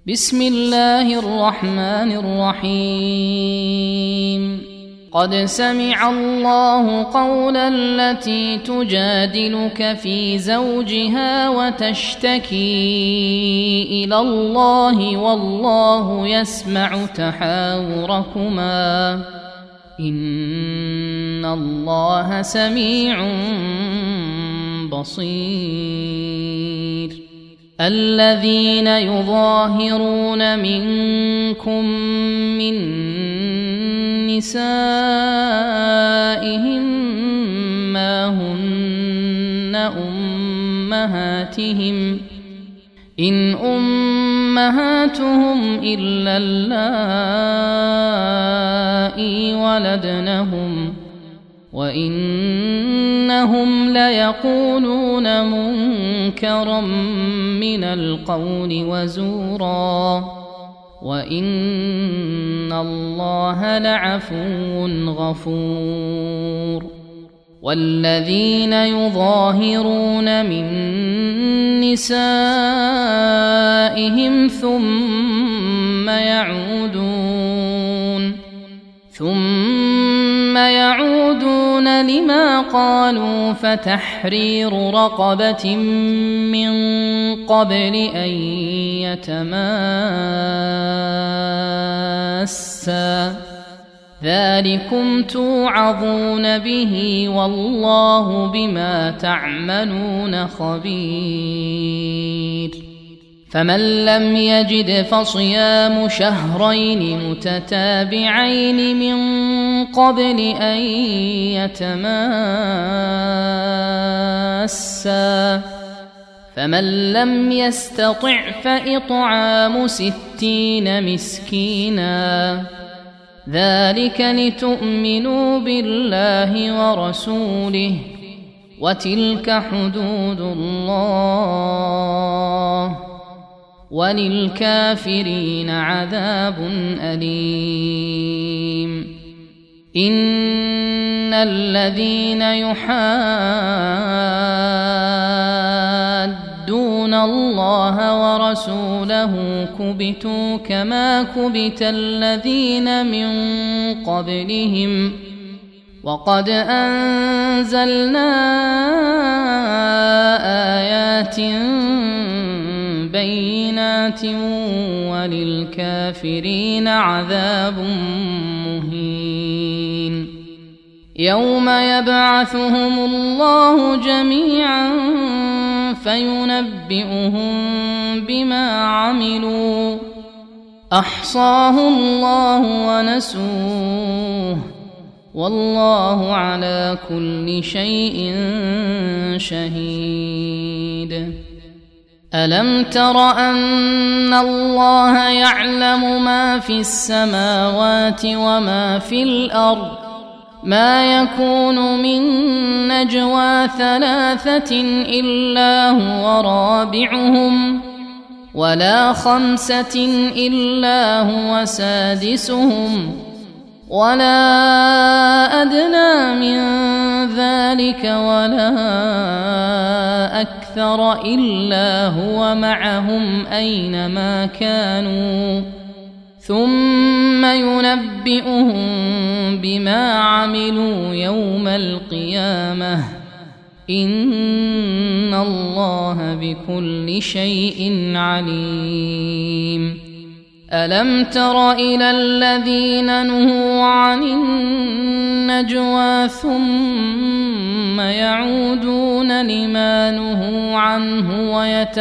بسم الله الرحمن الرحيم. قد سمع الله قول التي تجادلك في زوجها وتشتكي إلى الله والله يسمع تحاوركما إن الله سميع بصير. الذين يظاهرون منكم من نسائهم ما هن أمهاتهم إن أمهاتهم إلا اللائي ولدنهم وإنهم ليقولون منكرا من القول وزورا وإن الله لعفو غفور. والذين يظاهرون من نسائهم ثم يعودون لما قالوا فتحرير رقبة من قبل أن يتماسا ذلكم توعظون به والله بما تعملون خبير. فمن لم يجد فصيام شهرين متتابعين من قبل أن يتماسا فمن لم يستطع فإطعام 60 مسكينا ذلك لتؤمنوا بالله ورسوله وتلك حدود الله وللكافرين عذاب أليم. إن الذين يحادون الله ورسوله كبتوا كما كبت الذين من قبلهم وقد أنزلنا آيات بينات وللكافرين عذاب مهين. يوم يبعثهم الله جميعا فينبئهم بما عملوا أحصاه الله ونسوه والله على كل شيء شهيد. ألم تر أن الله يعلم ما في السماوات وما في الأرض ما يكون من نجوى 3 إلا هو رابعهم ولا 5 إلا هو سادسهم ولا أدنى من ذلك ولا أكثر إلا هو معهم أينما كانوا ثم ينبئهم بما عملوا يوم القيامة إن الله بكل شيء عليم. ألم تر إلى الذين نهوا عن النجوى ثم يعودون لما نهوا عنه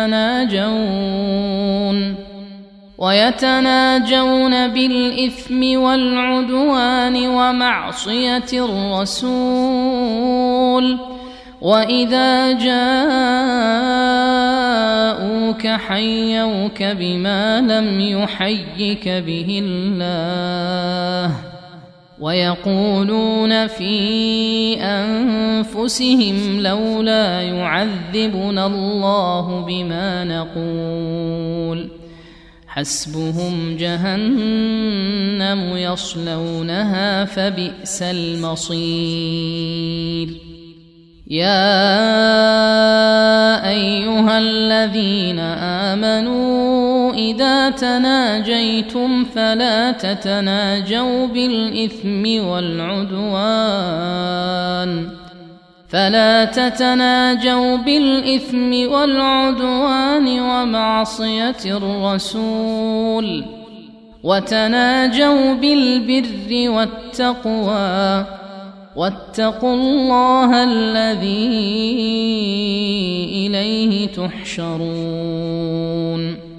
ويتناجون بالإثم والعدوان ومعصية الرسول وإذا جاءوك حيوك بما لم يحيك به الله ويقولون في أنفسهم لولا يعذبنا الله بما نقول حسبهم جهنم يصلونها فبئس المصير. يا أيها الذين آمنوا إذا تناجيتم فلا تتناجوا بالإثم والعدوان ومعصية الرسول، وتناجوا بالبر والتقوى، واتقوا الله الذي إليه تحشرون.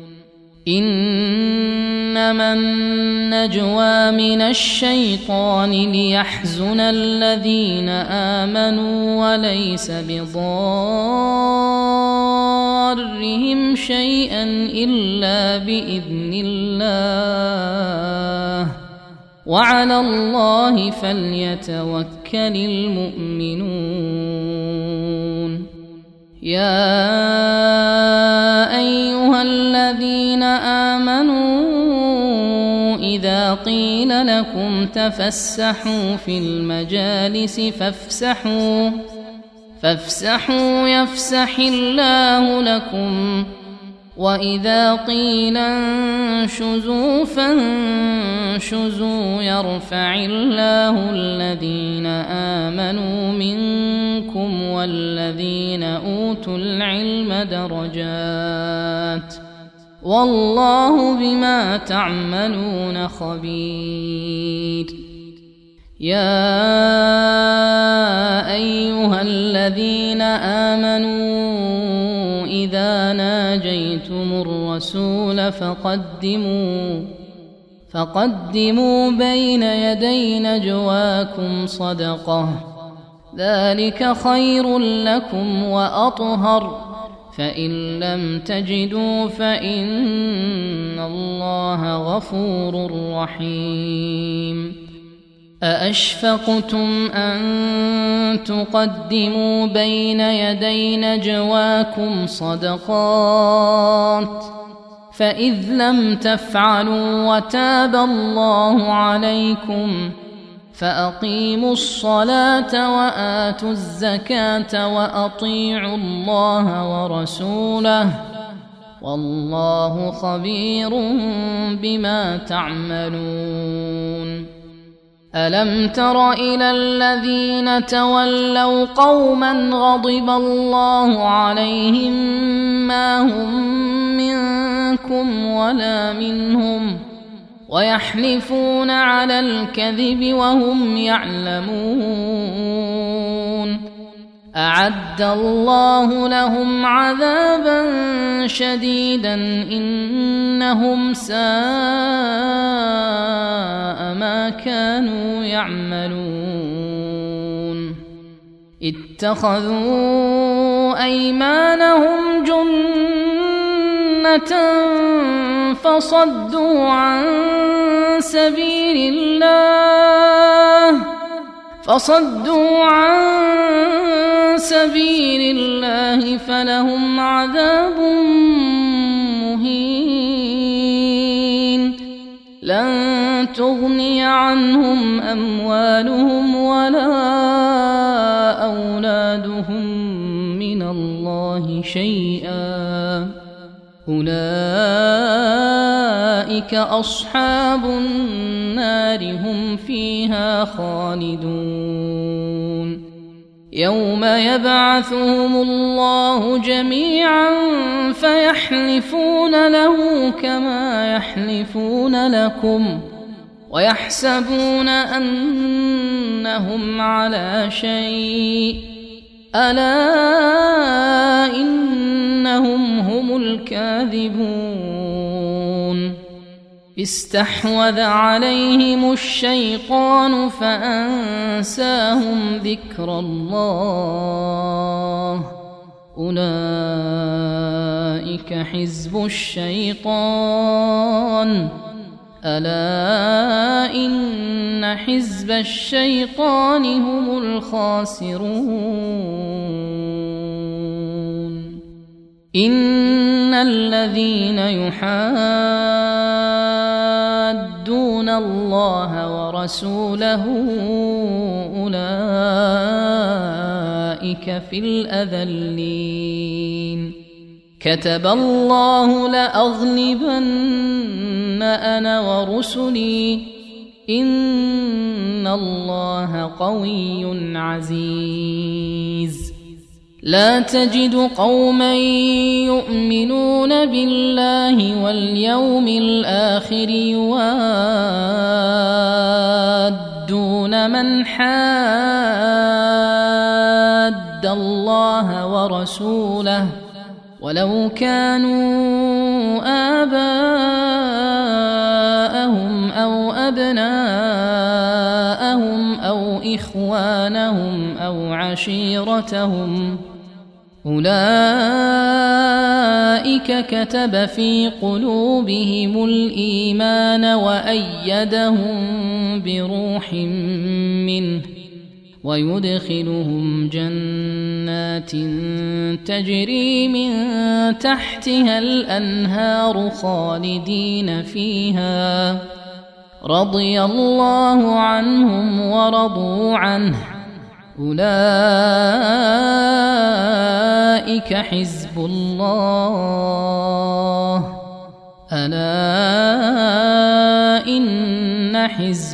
إنما النجوى من الشيطان ليحزن الذين آمنوا وليس بضارهم شيئا إلا بإذن الله، وعلى الله فليتوكل المؤمنون. يا أيها الذين آمنوا إذا قيل لكم تفسحوا في المجالس فافسحوا يفسح الله لكم، وإذا قيل انشزوا فانشزوا يرفع الله الذين آمنوا منكم والذين أوتوا العلم درجات، والله بما تعملون خبير. يا أيها الذين آمنوا إذا ناجيتم الرسول فقدموا بين يدي نجواكم صدقة، ذلك خير لكم وأطهر، فإن لم تجدوا فإن الله غفور رحيم. أأشفقتم أن تقدموا بين يدي نجواكم صدقات، فإذ لم تفعلوا وتاب الله عليكم فأقيموا الصلاة وآتوا الزكاة وأطيعوا الله ورسوله، والله خبير بما تعملون. ألم تر إلى الذين تولوا قوما غضب الله عليهم ما هم منكم ولا منهم ويحلفون على الكذب وهم يعلمون، أعد الله لهم عذابا شديدا إنهم ساء ما كانوا يعملون. اتخذوا أيمانهم جنة فصدوا عن سبيل الله فلهم عذاب مهين. لن تغني عنهم أموالهم ولا أولادهم من الله شيئا، أولئك أصحاب النار هم فيها خالدون. يوم يبعثهم الله جميعا فيحلفون له كما يحلفون لكم ويحسبون أنهم على شيء، ألا إنهم هم الكاذبون. استحوذ عليهم الشيطان فأنساهم ذكر الله، أولئك حزب الشيطان، ألا إن حزب الشيطان هم الخاسرون. إن الذين يحادون الله ورسوله أولئك في الأذلين. كتب الله لأغلبن أنا ورسلي إن الله قوي عزيز لا تجد قوما يؤمنون بالله واليوم الآخر يوادون من حاد الله ورسوله ولو كانوا آباءهم أو أبناءهم أو إخوانهم أو عشيرتهم أولئك كتب في قلوبهم الإيمان وأيدهم بروح منه ويدخلهم جنات تجري من تحتها الأنهار خالدين فيها رضي الله عنهم ورضوا عنه أولئك حزب الله ألا إن حزب الله هم المفلحون.